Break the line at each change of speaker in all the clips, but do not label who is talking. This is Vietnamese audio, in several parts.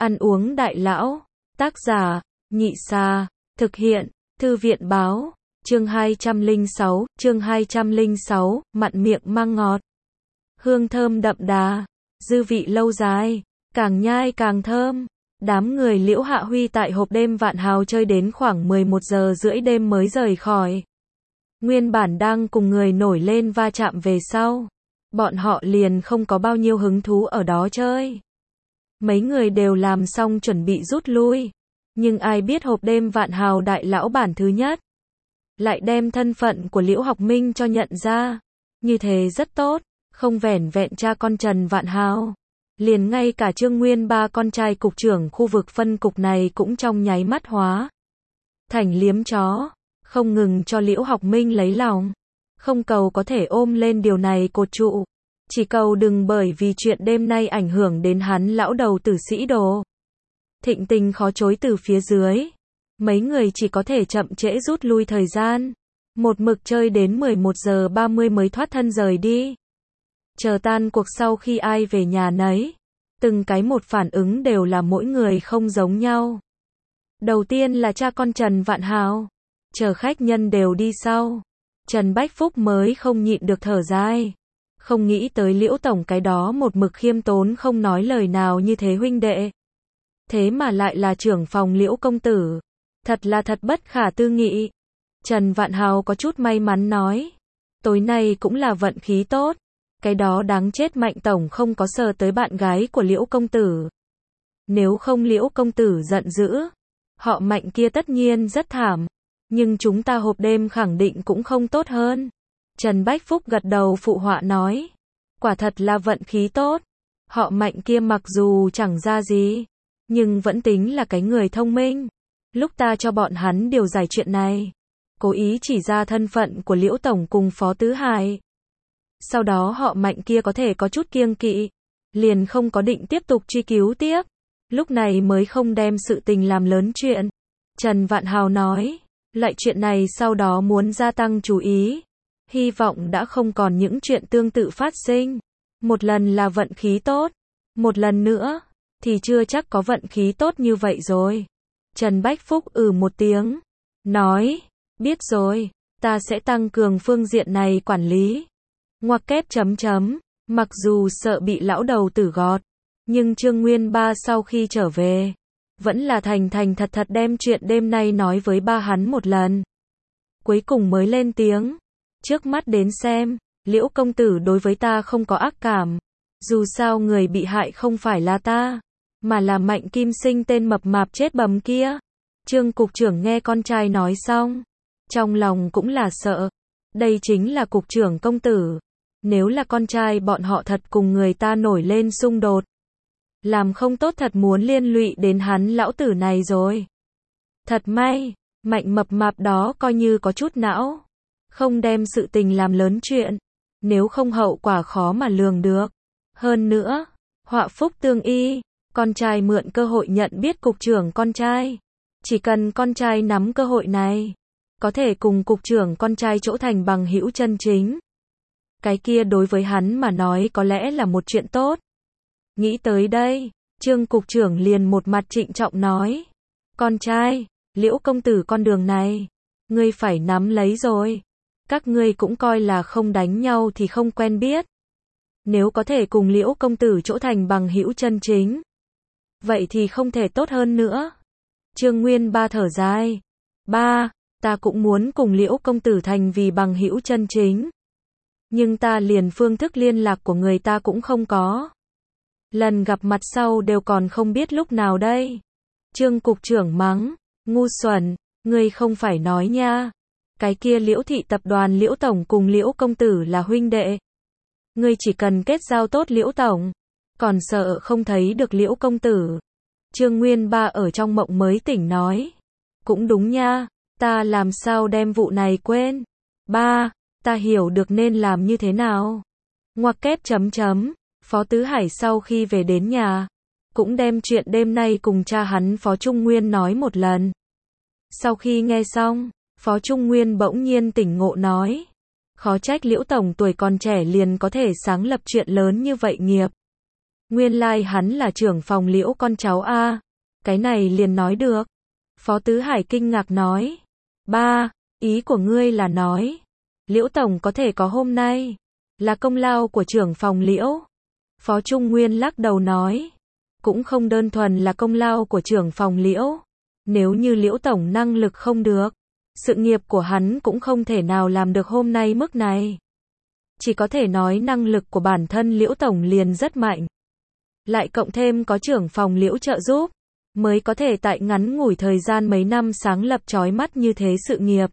Ăn uống đại lão. Tác giả, Nhị Sa. Thực hiện, Thư viện báo. Chương 206, mặn miệng mang ngọt. Hương thơm đậm đà, dư vị lâu dài, càng nhai càng thơm. Đám người Liễu Hạ Huy tại hộp đêm Vạn Hào chơi đến khoảng 11 giờ rưỡi đêm mới rời khỏi. Nguyên bản đang cùng người nổi lên va chạm về sau. Bọn họ liền không có bao nhiêu hứng thú ở đó chơi. Mấy người đều làm xong chuẩn bị rút lui. Nhưng ai biết hộp đêm Vạn Hào đại lão bản thứ nhất lại đem thân phận của Liễu Học Minh cho nhận ra. Như thế rất tốt, không vẻn vẹn cha con Trần Vạn Hào. Liền ngay cả Trương Nguyên ba con trai cục trưởng khu vực phân cục này cũng trong nháy mắt hóa thành liếm chó, không ngừng cho Liễu Học Minh lấy lòng. Không cầu có thể ôm lên điều này cột trụ, chỉ cầu đừng bởi vì chuyện đêm nay ảnh hưởng đến hắn lão đầu tử Sĩ Đồ. Thịnh tình khó chối từ phía dưới. Mấy người chỉ có thể chậm trễ rút lui thời gian. Một mực chơi đến 11 giờ 30 mới thoát thân rời đi. Chờ tan cuộc sau khi ai về nhà nấy. Từng cái một phản ứng đều là mỗi người không giống nhau. Đầu tiên là cha con Trần Vạn Hào. Chờ khách nhân đều đi sau. Trần Bách Phúc mới không nhịn được thở dài. Không nghĩ tới Liễu Tổng cái đó một mực khiêm tốn không nói lời nào như thế huynh đệ. Thế mà lại là trưởng phòng Liễu công tử. Thật là thật bất khả tư nghị. Trần Vạn Hào có chút may mắn nói. Tối nay cũng là vận khí tốt. Cái đó đáng chết Mạnh Tổng không có sờ tới bạn gái của Liễu công tử. Nếu không Liễu công tử giận dữ. Họ Mạnh kia tất nhiên rất thảm. Nhưng chúng ta hộp đêm khẳng định cũng không tốt hơn. Trần Bách Phúc gật đầu phụ họa nói. Quả thật là vận khí tốt. Họ Mạnh kia mặc dù chẳng ra gì. Nhưng vẫn tính là cái người thông minh. Lúc ta cho bọn hắn điều giải chuyện này. Cố ý chỉ ra thân phận của Liễu Tổng cùng Phó Tứ Hải. Sau đó họ Mạnh kia có thể có chút kiêng kỵ. Liền không có định tiếp tục truy cứu tiếp. Lúc này mới không đem sự tình làm lớn chuyện. Trần Vạn Hào nói. Loại chuyện này sau đó muốn gia tăng chú ý. Hy vọng đã không còn những chuyện tương tự phát sinh. Một lần là vận khí tốt. Một lần nữa thì chưa chắc có vận khí tốt như vậy rồi. Trần Bách Phúc một tiếng. Nói. Biết rồi. Ta sẽ tăng cường phương diện này quản lý. Ngoặc kép chấm chấm. Mặc dù sợ bị lão đầu tử gọt. Nhưng Trương Nguyên ba sau khi trở về. Vẫn là thành thật thật đem chuyện đêm nay nói với ba hắn một lần. Cuối cùng mới lên tiếng. Trước mắt đến xem. Liễu công tử đối với ta không có ác cảm. Dù sao người bị hại không phải là ta. Mà là Mạnh Kim Sinh tên mập mạp chết bầm kia. Trương cục trưởng nghe con trai nói xong. Trong lòng cũng là sợ. Đây chính là cục trưởng công tử. Nếu là con trai bọn họ thật cùng người ta nổi lên xung đột. Làm không tốt thật muốn liên lụy đến hắn lão tử này rồi. Thật may. Mạnh mập mạp đó coi như có chút não. Không đem sự tình làm lớn chuyện. Nếu không hậu quả khó mà lường được. Hơn nữa. Họa phúc tương y. Con trai mượn cơ hội nhận biết cục trưởng con trai. Chỉ cần con trai nắm cơ hội này. Có thể cùng cục trưởng con trai chỗ thành bằng hữu chân chính. Cái kia đối với hắn mà nói có lẽ là một chuyện tốt. Nghĩ tới đây. Trương cục trưởng liền một mặt trịnh trọng nói. Con trai. Liễu công tử con đường này. Ngươi phải nắm lấy rồi. Các ngươi cũng coi là không đánh nhau thì không quen biết. Nếu có thể cùng Liễu công tử chỗ thành bằng hữu chân chính. Vậy thì không thể tốt hơn nữa. Trương Nguyên ba thở dài. Ba, ta cũng muốn cùng Liễu công tử thành vì bằng hữu chân chính. Nhưng ta liền phương thức liên lạc của người ta cũng không có. Lần gặp mặt sau đều còn không biết lúc nào đây. Trương cục trưởng mắng. Ngu xuẩn, ngươi không phải nói nha. Cái kia Liễu thị tập đoàn Liễu Tổng cùng Liễu công tử là huynh đệ. Ngươi chỉ cần kết giao tốt Liễu Tổng. Còn sợ không thấy được Liễu công tử. Trương Nguyên ba ở trong mộng mới tỉnh nói. Cũng đúng nha, ta làm sao đem vụ này quên. Ba, ta hiểu được nên làm như thế nào. Ngoặc kép chấm chấm. Phó Tứ Hải sau khi về đến nhà. Cũng đem chuyện đêm nay cùng cha hắn Phó Trung Nguyên nói một lần. Sau khi nghe xong, Phó Trung Nguyên bỗng nhiên tỉnh ngộ nói. Khó trách Liễu Tổng tuổi còn trẻ liền có thể sáng lập chuyện lớn như vậy nghiệp. Nguyên lai hắn là trưởng phòng Liễu con cháu a. Cái này liền nói được. Phó Tứ Hải kinh ngạc nói. Ba, ý của ngươi là nói, Liễu tổng có thể có hôm nay, là công lao của trưởng phòng Liễu. Phó Trung Nguyên lắc đầu nói. Cũng không đơn thuần là công lao của trưởng phòng Liễu. Nếu như Liễu tổng năng lực không được, sự nghiệp của hắn cũng không thể nào làm được hôm nay mức này. Chỉ có thể nói năng lực của bản thân Liễu tổng liền rất mạnh. Lại cộng thêm có trưởng phòng Liễu trợ giúp, mới có thể tại ngắn ngủi thời gian mấy năm sáng lập chói mắt như thế sự nghiệp.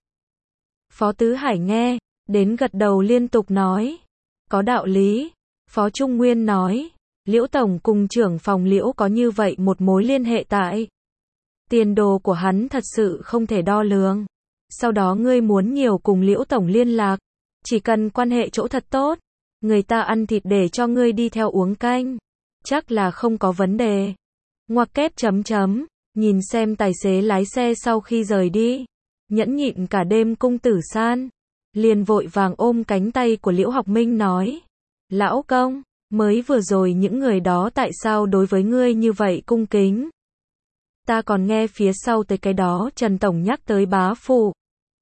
Phó Tứ Hải nghe, đến gật đầu liên tục nói. Có đạo lý. Phó Trung Nguyên nói. Liễu tổng cùng trưởng phòng Liễu có như vậy một mối liên hệ tại. Tiền đồ của hắn thật sự không thể đo lường. Sau đó ngươi muốn nhiều cùng Liễu tổng liên lạc. Chỉ cần quan hệ chỗ thật tốt. Người ta ăn thịt để cho ngươi đi theo uống canh. Chắc là không có vấn đề. Ngoặc kép chấm chấm. Nhìn xem tài xế lái xe sau khi rời đi. Nhẫn nhịn cả đêm Cung Tử San. Liền vội vàng ôm cánh tay của Liễu Học Minh nói. Lão công, mới vừa rồi những người đó tại sao đối với ngươi như vậy cung kính? Ta còn nghe phía sau tới cái đó Trần Tổng nhắc tới bá phụ.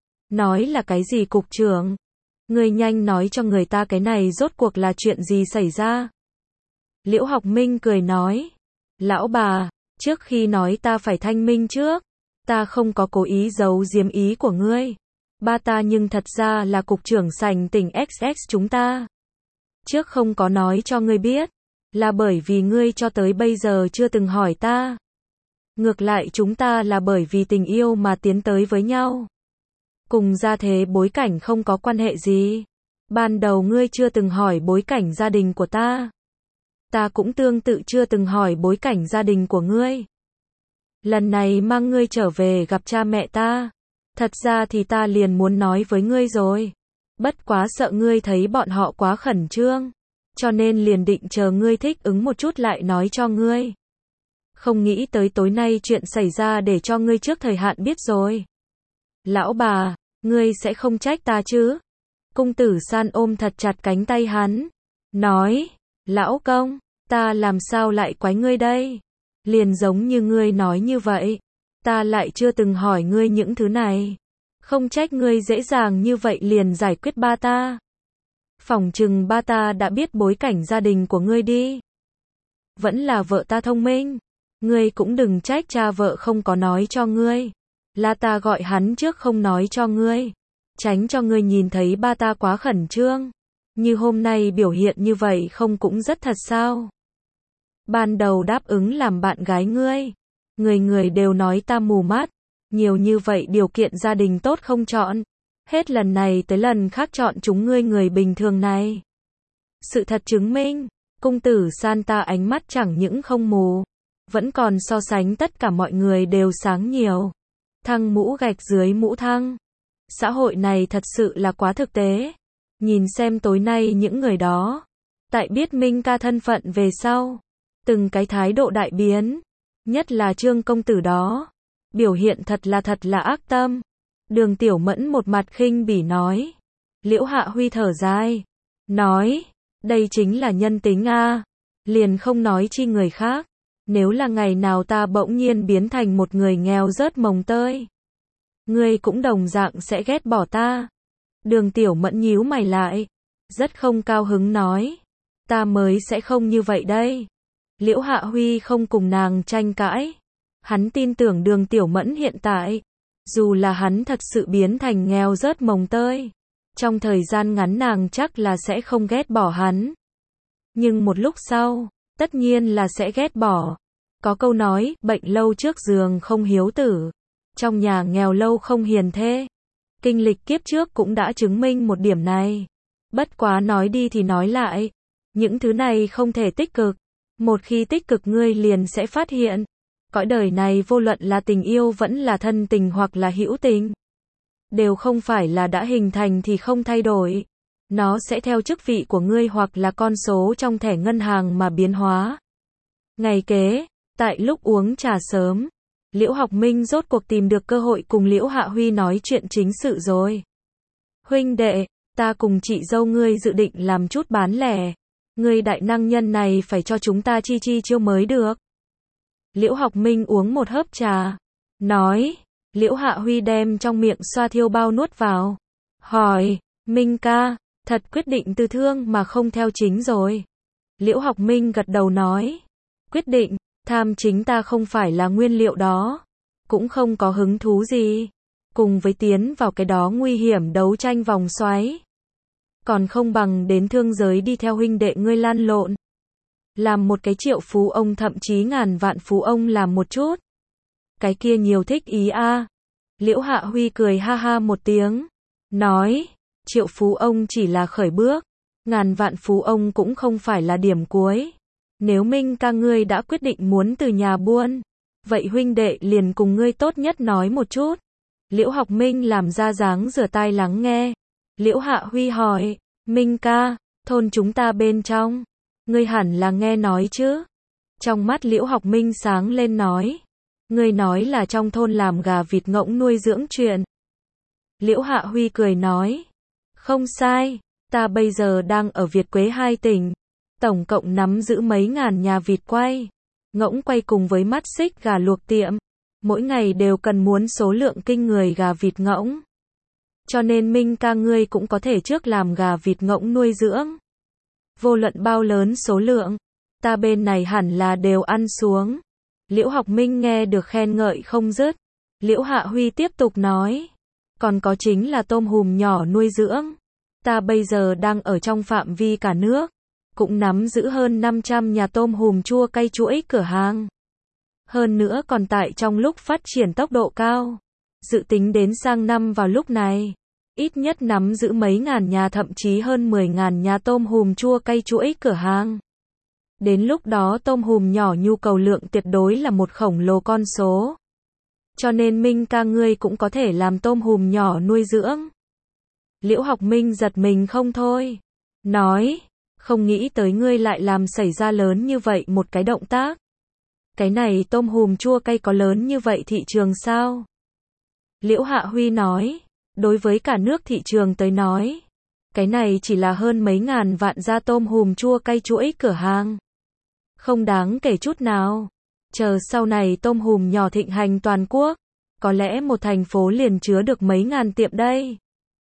Nói là cái gì cục trưởng? Ngươi nhanh nói cho người ta cái này rốt cuộc là chuyện gì xảy ra? Liễu Học Minh cười nói. Lão bà, trước khi nói ta phải thanh minh trước. Ta không có cố ý giấu giếm ý của ngươi. Ba ta nhưng thật ra là cục trưởng sành tỉnh XX chúng ta. Trước không có nói cho ngươi biết. Là bởi vì ngươi cho tới bây giờ chưa từng hỏi ta. Ngược lại chúng ta là bởi vì tình yêu mà tiến tới với nhau. Cùng gia thế bối cảnh không có quan hệ gì. Ban đầu ngươi chưa từng hỏi bối cảnh gia đình của ta. Ta cũng tương tự chưa từng hỏi bối cảnh gia đình của ngươi. Lần này mang ngươi trở về gặp cha mẹ ta. Thật ra thì ta liền muốn nói với ngươi rồi. Bất quá sợ ngươi thấy bọn họ quá khẩn trương. Cho nên liền định chờ ngươi thích ứng một chút lại nói cho ngươi. Không nghĩ tới tối nay chuyện xảy ra để cho ngươi trước thời hạn biết rồi. Lão bà, ngươi sẽ không trách ta chứ? Cung Tử San ôm thật chặt cánh tay hắn. Nói, lão công, ta làm sao lại quái ngươi đây? Liền giống như ngươi nói như vậy. Ta lại chưa từng hỏi ngươi những thứ này. Không trách ngươi dễ dàng như vậy liền giải quyết ba ta. Phỏng chừng ba ta đã biết bối cảnh gia đình của ngươi đi. Vẫn là vợ ta thông minh. Ngươi cũng đừng trách cha vợ không có nói cho ngươi. Là ta gọi hắn trước không nói cho ngươi. Tránh cho ngươi nhìn thấy ba ta quá khẩn trương. Như hôm nay biểu hiện như vậy không cũng rất thật sao? Ban đầu đáp ứng làm bạn gái ngươi. Người người đều nói ta mù mắt. Nhiều như vậy điều kiện gia đình tốt không chọn. Hết lần này tới lần khác chọn chúng ngươi người bình thường này. Sự thật chứng minh, Cung Tử San ta ánh mắt chẳng những không mù. Vẫn còn so sánh tất cả mọi người đều sáng nhiều. Thăng mũ gạch dưới mũ thăng. Xã hội này thật sự là quá thực tế. Nhìn xem tối nay những người đó. Tại biết Minh ca thân phận về sau. Từng cái thái độ đại biến. Nhất là Trương công tử đó. Biểu hiện thật là ác tâm. Đường Tiểu Mẫn một mặt khinh bỉ nói. Liễu Hạ Huy thở dài. Nói. Đây chính là nhân tính a. Liền không nói chi người khác. Nếu là ngày nào ta bỗng nhiên biến thành một người nghèo rớt mồng tơi. Ngươi cũng đồng dạng sẽ ghét bỏ ta. Đường Tiểu Mẫn nhíu mày lại. Rất không cao hứng nói. Ta mới sẽ không như vậy đây. Liễu Hạ Huy không cùng nàng tranh cãi. Hắn tin tưởng Đường Tiểu Mẫn hiện tại. Dù là hắn thật sự biến thành nghèo rớt mồng tơi. Trong thời gian ngắn nàng chắc là sẽ không ghét bỏ hắn. Nhưng một lúc sau, tất nhiên là sẽ ghét bỏ. Có câu nói, bệnh lâu trước giường không hiếu tử. Trong nhà nghèo lâu không hiền thê. Kinh lịch kiếp trước cũng đã chứng minh một điểm này. Bất quá nói đi thì nói lại. Những thứ này không thể tích cực. Một khi tích cực ngươi liền sẽ phát hiện. Cõi đời này vô luận là tình yêu vẫn là thân tình hoặc là hữu tình. Đều không phải là đã hình thành thì không thay đổi. Nó sẽ theo chức vị của ngươi hoặc là con số trong thẻ ngân hàng mà biến hóa. Ngày kế, tại lúc uống trà sớm, Liễu Học Minh rốt cuộc tìm được cơ hội cùng Liễu Hạ Huy nói chuyện chính sự rồi. Huynh đệ, ta cùng chị dâu ngươi dự định làm chút bán lẻ. Người đại năng nhân này phải cho chúng ta chi chi chiêu mới được. Liễu Học Minh uống một hớp trà, nói, Liễu Hạ Huy đem trong miệng xoa thiêu bao nuốt vào. Hỏi, Minh ca, thật quyết định từ thương mà không theo chính rồi. Liễu Học Minh gật đầu nói, quyết định, tham chính ta không phải là nguyên liệu đó, cũng không có hứng thú gì. Cùng với tiến vào cái đó nguy hiểm đấu tranh vòng xoáy, còn không bằng đến thương giới đi theo huynh đệ ngươi lăn lộn. Làm một cái triệu phú ông thậm chí ngàn vạn phú ông làm một chút. Cái kia nhiều thích ý a. Liễu Hạ Huy cười ha ha một tiếng, nói, triệu phú ông chỉ là khởi bước, ngàn vạn phú ông cũng không phải là điểm cuối. Nếu Minh ca ngươi đã quyết định muốn từ nhà buôn, vậy huynh đệ liền cùng ngươi tốt nhất nói một chút. Liễu Học Minh làm ra dáng rửa tai lắng nghe. Liễu Hạ Huy hỏi, Minh ca, thôn chúng ta bên trong, ngươi hẳn là nghe nói chứ? Trong mắt Liễu Học Minh sáng lên nói, ngươi nói là trong thôn làm gà vịt ngỗng nuôi dưỡng chuyện. Liễu Hạ Huy cười nói, không sai, ta bây giờ đang ở Việt Quế 2 tỉnh, tổng cộng nắm giữ mấy ngàn nhà vịt quay, ngỗng quay cùng với mắt xích gà luộc tiệm, mỗi ngày đều cần muốn số lượng kinh người gà vịt ngỗng. Cho nên Minh ca ngươi cũng có thể trước làm gà vịt ngỗng nuôi dưỡng. Vô luận bao lớn số lượng, ta bên này hẳn là đều ăn xuống. Liễu Học Minh nghe được khen ngợi không dứt. Liễu Hạ Huy tiếp tục nói, còn có chính là tôm hùm nhỏ nuôi dưỡng. Ta bây giờ đang ở trong phạm vi cả nước, cũng nắm giữ hơn 500 nhà tôm hùm chua cay chuỗi cửa hàng. Hơn nữa còn tại trong lúc phát triển tốc độ cao. Dự tính đến sang năm vào lúc này, ít nhất nắm giữ mấy ngàn nhà thậm chí hơn 10.000 nhà tôm hùm chua cay chuỗi cửa hàng. Đến lúc đó tôm hùm nhỏ nhu cầu lượng tuyệt đối là một khổng lồ con số. Cho nên Minh ca ngươi cũng có thể làm tôm hùm nhỏ nuôi dưỡng. Liễu Học Minh giật mình không thôi. Nói, không nghĩ tới ngươi lại làm xảy ra lớn như vậy một cái động tác. Cái này tôm hùm chua cay có lớn như vậy thị trường sao? Liễu Hạ Huy nói, đối với cả nước thị trường tới nói, cái này chỉ là hơn mấy ngàn vạn gia tôm hùm chua cay chuỗi cửa hàng. Không đáng kể chút nào. Chờ sau này tôm hùm nhỏ thịnh hành toàn quốc, có lẽ một thành phố liền chứa được mấy ngàn tiệm đây.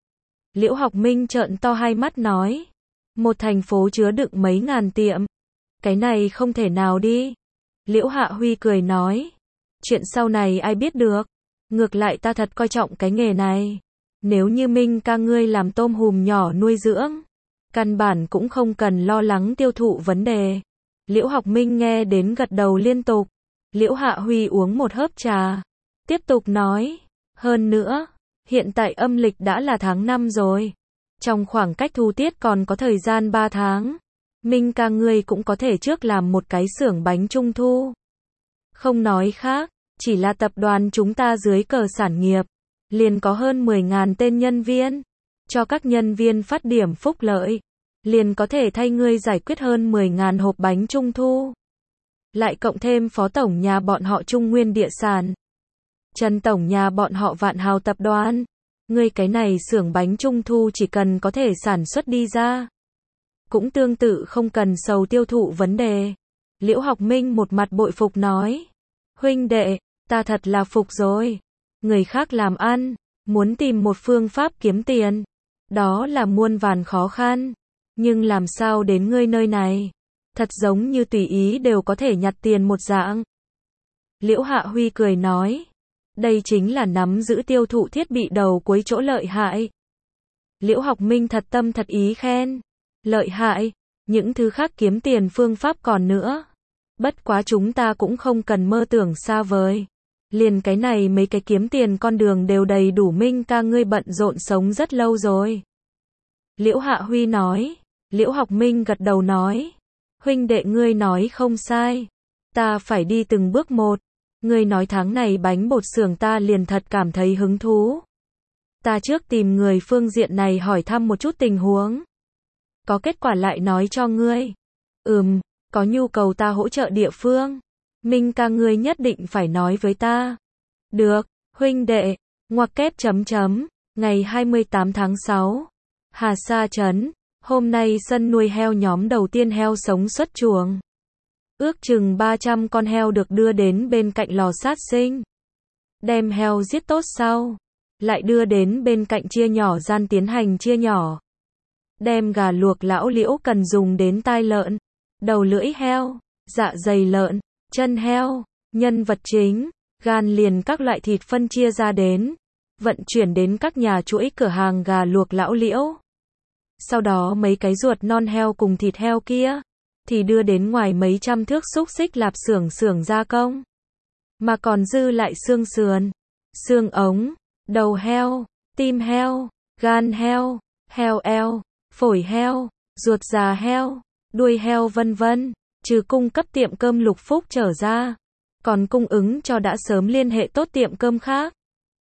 Liễu Học Minh trợn to hai mắt nói, một thành phố chứa đựng mấy ngàn tiệm, cái này không thể nào đi. Liễu Hạ Huy cười nói, chuyện sau này ai biết được, ngược lại ta thật coi trọng cái nghề này. Nếu như Minh ca ngươi làm tôm hùm nhỏ nuôi dưỡng, căn bản cũng không cần lo lắng tiêu thụ vấn đề. Liễu Học Minh nghe đến gật đầu liên tục. Liễu Hạ Huy uống một hớp trà, tiếp tục nói, hơn nữa, hiện tại âm lịch đã là tháng 5 rồi. Trong khoảng cách thu tiết còn có thời gian 3 tháng. Minh ca ngươi cũng có thể trước làm một cái xưởng bánh trung thu. Không nói khác, chỉ là tập đoàn chúng ta dưới cờ sản nghiệp, liền có hơn 10.000 tên nhân viên. Cho các nhân viên phát điểm phúc lợi, liền có thể thay ngươi giải quyết hơn 10.000 hộp bánh trung thu. Lại cộng thêm phó tổng nhà bọn họ Trung Nguyên Địa Sản, Trần tổng nhà bọn họ Vạn Hào tập đoàn. Ngươi cái này xưởng bánh trung thu chỉ cần có thể sản xuất đi ra, cũng tương tự không cần sầu tiêu thụ vấn đề. Liễu Học Minh một mặt bội phục nói, huynh đệ, ta thật là phục rồi. Người khác làm ăn, muốn tìm một phương pháp kiếm tiền, đó là muôn vàn khó khăn. Nhưng làm sao đến ngươi nơi này, thật giống như tùy ý đều có thể nhặt tiền một dạng. Liễu Hạ Huy cười nói, đây chính là nắm giữ tiêu thụ thiết bị đầu cuối chỗ lợi hại. Liễu Học Minh thật tâm thật ý khen, lợi hại, những thứ khác kiếm tiền phương pháp còn nữa. Bất quá chúng ta cũng không cần mơ tưởng xa vời. Liền cái này mấy cái kiếm tiền con đường đều đầy đủ. Minh ca ngươi bận rộn sống rất lâu rồi. Liễu Hạ Huy nói. Liễu Học Minh gật đầu nói, huynh đệ ngươi nói không sai, ta phải đi từng bước một. Ngươi nói tháng này bánh bột xưởng ta liền thật cảm thấy hứng thú. Ta trước tìm người phương diện này hỏi thăm một chút tình huống, có kết quả lại nói cho ngươi. Có nhu cầu ta hỗ trợ địa phương, Minh ca ngươi nhất định phải nói với ta. Được, huynh đệ. Ngoặc kép chấm chấm. Ngày 28 tháng 6, Hà Sa Trấn, Hôm nay sân nuôi heo nhóm đầu tiên heo sống xuất chuồng. Ước chừng 300 con heo được đưa đến bên cạnh lò sát sinh. Đem heo giết tốt sau, lại đưa đến bên cạnh chia nhỏ gian tiến hành chia nhỏ. Đem gà luộc lão liễu cần dùng đến tai lợn, đầu lưỡi heo, dạ dày lợn, chân heo, nhân vật chính, gan liền các loại thịt phân chia ra đến, vận chuyển đến các nhà chuỗi cửa hàng gà luộc lão liễu. Sau đó mấy cái ruột non heo cùng thịt heo kia, thì đưa đến ngoài mấy trăm thước xúc xích lạp xưởng gia công. Mà còn dư lại xương sườn, xương ống, đầu heo, tim heo, gan heo, heo eo, phổi heo, ruột già heo, đuôi heo vân vân, trừ cung cấp tiệm cơm Lục Phúc trở ra, còn cung ứng cho đã sớm liên hệ tốt tiệm cơm khác.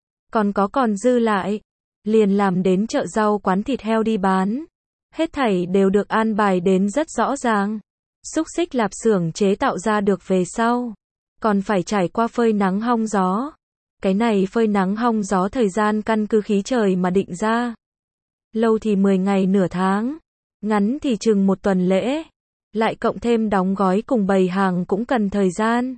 Còn dư lại, liền làm đến chợ rau quán thịt heo đi bán. Hết thảy đều được an bài đến rất rõ ràng. Xúc xích lạp xưởng chế tạo ra được về sau, còn phải trải qua phơi nắng hong gió. Cái này phơi nắng hong gió thời gian căn cứ khí trời mà định ra. Lâu thì 10 ngày nửa tháng, ngắn thì chừng 1 tuần lễ. Lại cộng thêm đóng gói cùng bày hàng cũng cần thời gian.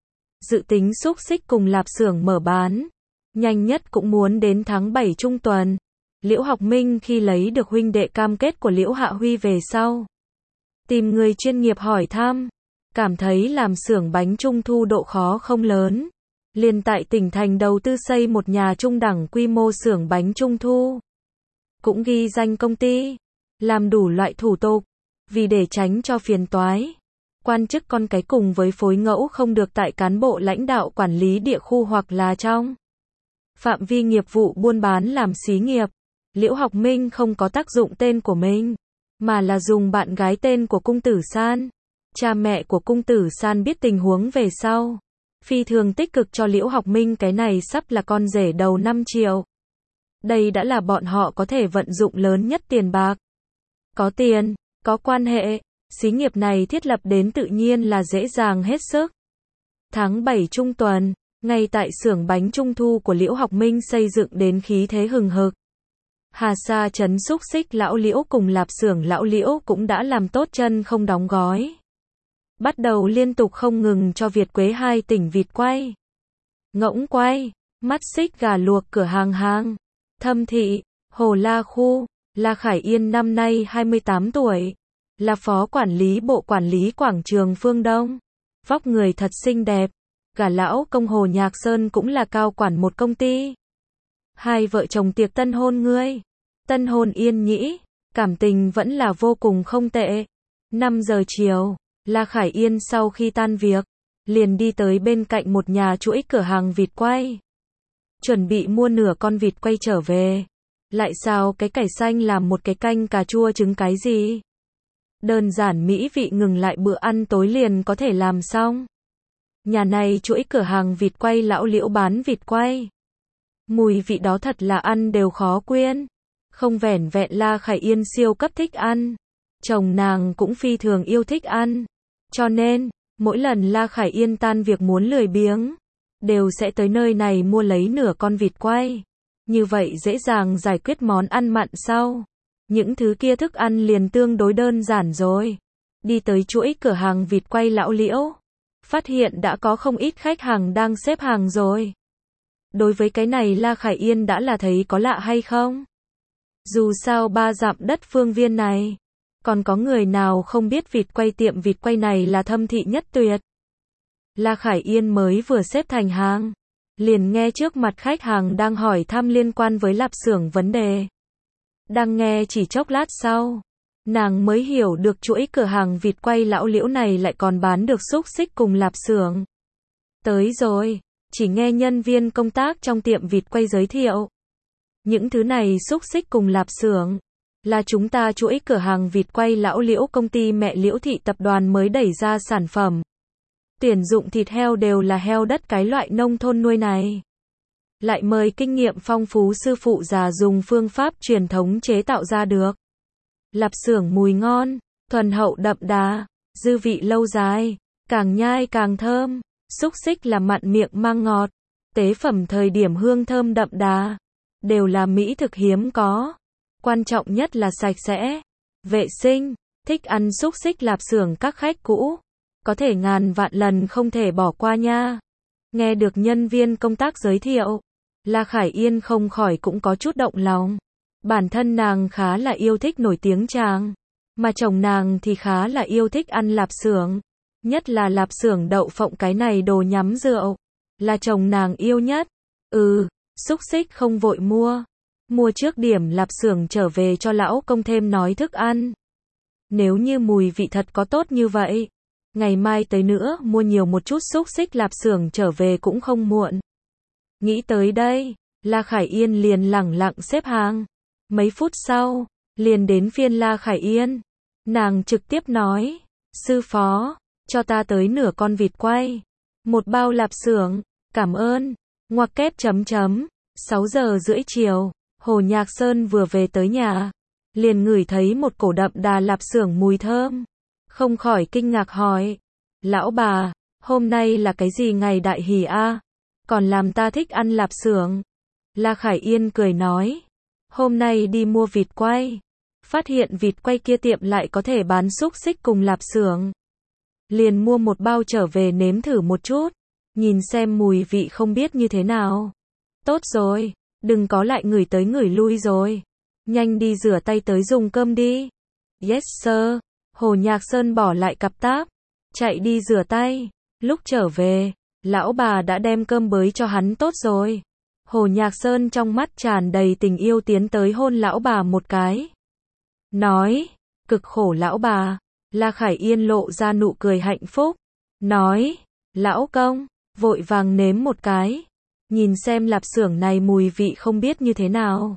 Dự tính xúc xích cùng lạp xưởng mở bán, nhanh nhất cũng muốn đến tháng 7 trung tuần. Liễu Học Minh khi lấy được huynh đệ cam kết của Liễu Hạ Huy về sau, tìm người chuyên nghiệp hỏi thăm, cảm thấy làm xưởng bánh trung thu độ khó không lớn, liền tại tỉnh thành đầu tư xây một nhà trung đẳng quy mô xưởng bánh trung thu. Cũng ghi danh công ty, làm đủ loại thủ tục, vì để tránh cho phiền toái. Quan chức con cái cùng với phối ngẫu không được tại cán bộ lãnh đạo quản lý địa khu hoặc là trong phạm vi nghiệp vụ buôn bán làm xí nghiệp. Liễu Học Minh không có tác dụng tên của mình, mà là dùng bạn gái tên của Cung Tử San. Cha mẹ của Cung Tử San biết tình huống về sau, phi thường tích cực cho Liễu Học Minh cái này sắp là con rể đầu 5 triệu. Đây đã là bọn họ có thể vận dụng lớn nhất tiền bạc. Có tiền, có quan hệ, xí nghiệp này thiết lập đến tự nhiên là dễ dàng hết sức. Tháng 7 trung tuần, ngay tại xưởng bánh trung thu của Liễu Học Minh xây dựng đến khí thế hừng hực. Hà Sa trấn xúc xích lão Liễu cùng lạp xưởng lão Liễu cũng đã làm tốt chân không đóng gói. Bắt đầu liên tục không ngừng cho Việt Quế 2 tỉnh vịt quay, ngỗng quay, mắt xích gà luộc cửa hàng Thâm Thị, Hồ La Khu. La Khải Yên năm nay 28 tuổi, là phó quản lý bộ quản lý quảng trường Phương Đông. Vóc người thật xinh đẹp. Gả lão công Hồ Nhạc Sơn cũng là cao quản một công ty. Hai vợ chồng tiệc tân hôn ngươi. Tân hôn yên nhĩ, cảm tình vẫn là vô cùng không tệ. 5 giờ chiều, La Khải Yên sau khi tan việc, liền đi tới bên cạnh một nhà chuỗi cửa hàng vịt quay. Chuẩn bị mua nửa con vịt quay trở về. Lại xào cái cải xanh làm một cái canh cà chua trứng cái gì. Đơn giản mỹ vị ngừng lại bữa ăn tối liền có thể làm xong. Nhà này chuỗi cửa hàng vịt quay lão Liễu bán vịt quay. Mùi vị đó thật là ăn đều khó quên. Không vẻn vẹn La Khải Yên siêu cấp thích ăn. Chồng nàng cũng phi thường yêu thích ăn. Cho nên, mỗi lần La Khải Yên tan việc muốn lười biếng, đều sẽ tới nơi này mua lấy nửa con vịt quay. Như vậy dễ dàng giải quyết món ăn mặn sau. Những thứ kia thức ăn liền tương đối đơn giản rồi. Đi tới chuỗi cửa hàng vịt quay lão Liễu, phát hiện đã có không ít khách hàng đang xếp hàng rồi. Đối với cái này La Khải Yên đã là thấy có lạ hay không? Dù sao 3 dặm đất phương viên này, còn có người nào không biết vịt quay tiệm vịt quay này là Thâm Thị Nhất Tuyệt. La Khải Yên mới vừa xếp thành hàng, liền nghe trước mặt khách hàng đang hỏi thăm liên quan với lạp xưởng vấn đề. Đang nghe chỉ chốc lát sau, nàng mới hiểu được chuỗi cửa hàng vịt quay lão Liễu này lại còn bán được xúc xích cùng lạp xưởng. Tới rồi, chỉ nghe nhân viên công tác trong tiệm vịt quay giới thiệu. Những thứ này xúc xích cùng lạp xưởng là chúng ta chuỗi cửa hàng vịt quay lão Liễu công ty mẹ Liễu Thị tập đoàn mới đẩy ra sản phẩm. Tuyển dụng thịt heo đều là heo đất cái loại nông thôn nuôi này. Lại mời kinh nghiệm phong phú sư phụ già dùng phương pháp truyền thống chế tạo ra được. Lạp xưởng mùi ngon, thuần hậu đậm đà, dư vị lâu dài, càng nhai càng thơm. Xúc xích là mặn miệng mang ngọt, tế phẩm thời điểm hương thơm đậm đà, đều là mỹ thực hiếm có. Quan trọng nhất là sạch sẽ. vệ sinh, thích ăn xúc xích lạp xưởng các khách cũ. Có thể ngàn vạn lần không thể bỏ qua nha. Nghe được nhân viên công tác giới thiệu, La Khải Yên không khỏi cũng có chút động lòng. Bản thân nàng khá là yêu thích nổi tiếng chàng, mà chồng nàng thì khá là yêu thích ăn lạp xưởng, nhất là lạp xưởng đậu phộng, cái này đồ nhắm rượu, là chồng nàng yêu nhất. Xúc xích không vội mua, mua trước điểm lạp xưởng trở về cho lão công thêm nói thức ăn. Nếu như mùi vị thật có tốt như vậy, ngày mai tới nữa mua nhiều một chút xúc xích lạp xưởng trở về cũng không muộn. Nghĩ tới đây, La Khải Yên liền lẳng lặng xếp hàng. Mấy phút sau, liền đến phiên La Khải Yên. Nàng trực tiếp nói, sư phó, cho ta tới nửa con vịt quay, một bao lạp xưởng, cảm ơn. Ngoặc kép chấm chấm. 6 giờ rưỡi chiều, Hồ Nhạc Sơn vừa về tới nhà, liền ngửi thấy một cổ đậm đà lạp xưởng mùi thơm. Không khỏi kinh ngạc hỏi, lão bà, hôm nay là cái gì ngày đại hỷ a? Còn làm ta thích ăn lạp xưởng. La Khải Yên cười nói, hôm nay đi mua vịt quay, phát hiện vịt quay kia tiệm lại có thể bán xúc xích cùng lạp xưởng. Liền mua một bao trở về nếm thử một chút, nhìn xem mùi vị không biết như thế nào. Tốt rồi, đừng có lại ngửi tới ngửi lui rồi. Nhanh đi rửa tay tới dùng cơm đi. Yes sir. Hồ Nhạc Sơn bỏ lại cặp táp, chạy đi rửa tay. Lúc trở về, lão bà đã đem cơm bới cho hắn tốt rồi. Hồ Nhạc Sơn trong mắt tràn đầy tình yêu tiến tới hôn lão bà một cái. Nói, cực khổ lão bà. La Khải Yên lộ ra nụ cười hạnh phúc. Nói, lão công, vội vàng nếm một cái. Nhìn xem lạp xưởng này mùi vị không biết như thế nào.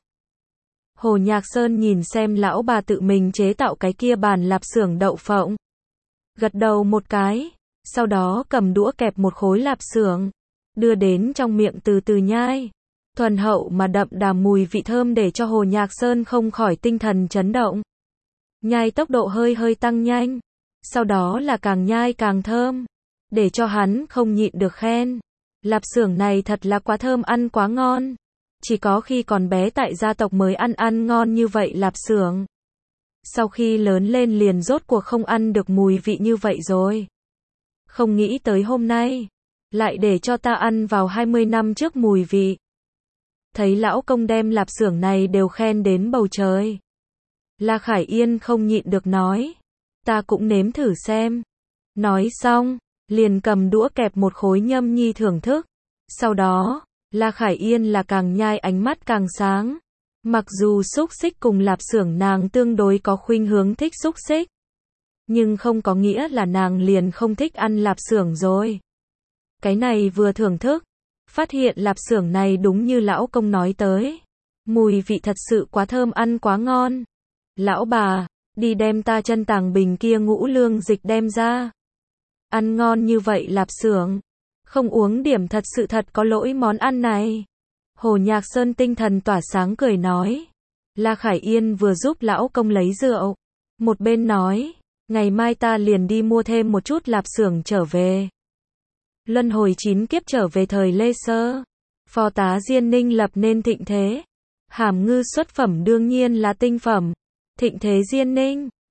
Hồ Nhạc Sơn nhìn xem lão bà tự mình chế tạo cái kia bàn lạp xưởng đậu phộng. Gật đầu một cái, sau đó cầm đũa kẹp một khối lạp xưởng, đưa đến trong miệng từ từ nhai. Thuần hậu mà đậm đà mùi vị thơm để cho Hồ Nhạc Sơn không khỏi tinh thần chấn động. Nhai tốc độ hơi tăng nhanh, sau đó là càng nhai càng thơm, để cho hắn không nhịn được khen. Lạp xưởng này thật là quá thơm, ăn quá ngon. Chỉ có khi còn bé tại gia tộc mới ăn ngon như vậy lạp xưởng. Sau khi lớn lên liền rốt cuộc không ăn được mùi vị như vậy rồi. Không nghĩ tới hôm nay, lại để cho ta ăn vào 20 năm trước mùi vị. Thấy lão công đem lạp xưởng này đều khen đến bầu trời. La Khải Yên không nhịn được nói, ta cũng nếm thử xem. Nói xong, liền cầm đũa kẹp một khối nhâm nhi thưởng thức. Sau đó, La Khải Yên là càng nhai ánh mắt càng sáng. Mặc dù xúc xích cùng lạp xưởng nàng tương đối có khuynh hướng thích xúc xích, nhưng không có nghĩa là nàng liền không thích ăn lạp xưởng rồi. Cái này vừa thưởng thức, phát hiện lạp xưởng này đúng như lão công nói tới. Mùi vị thật sự quá thơm, ăn quá ngon. Lão bà, đi đem ta chân tàng bình kia ngũ lương dịch đem ra. Ăn ngon như vậy lạp xưởng, không uống điểm thật sự thật có lỗi món ăn này. Hồ Nhạc Sơn tinh thần tỏa sáng cười nói. La Khải Yên vừa giúp lão công lấy rượu, một bên nói, ngày mai ta liền đi mua thêm một chút lạp xưởng trở về. Luân hồi 9 kiếp trở về thời Lê Sơ, phò tá Diên Ninh lập nên thịnh thế. Hàm ngư xuất phẩm đương nhiên là tinh phẩm. Thịnh thế Diên Ninh,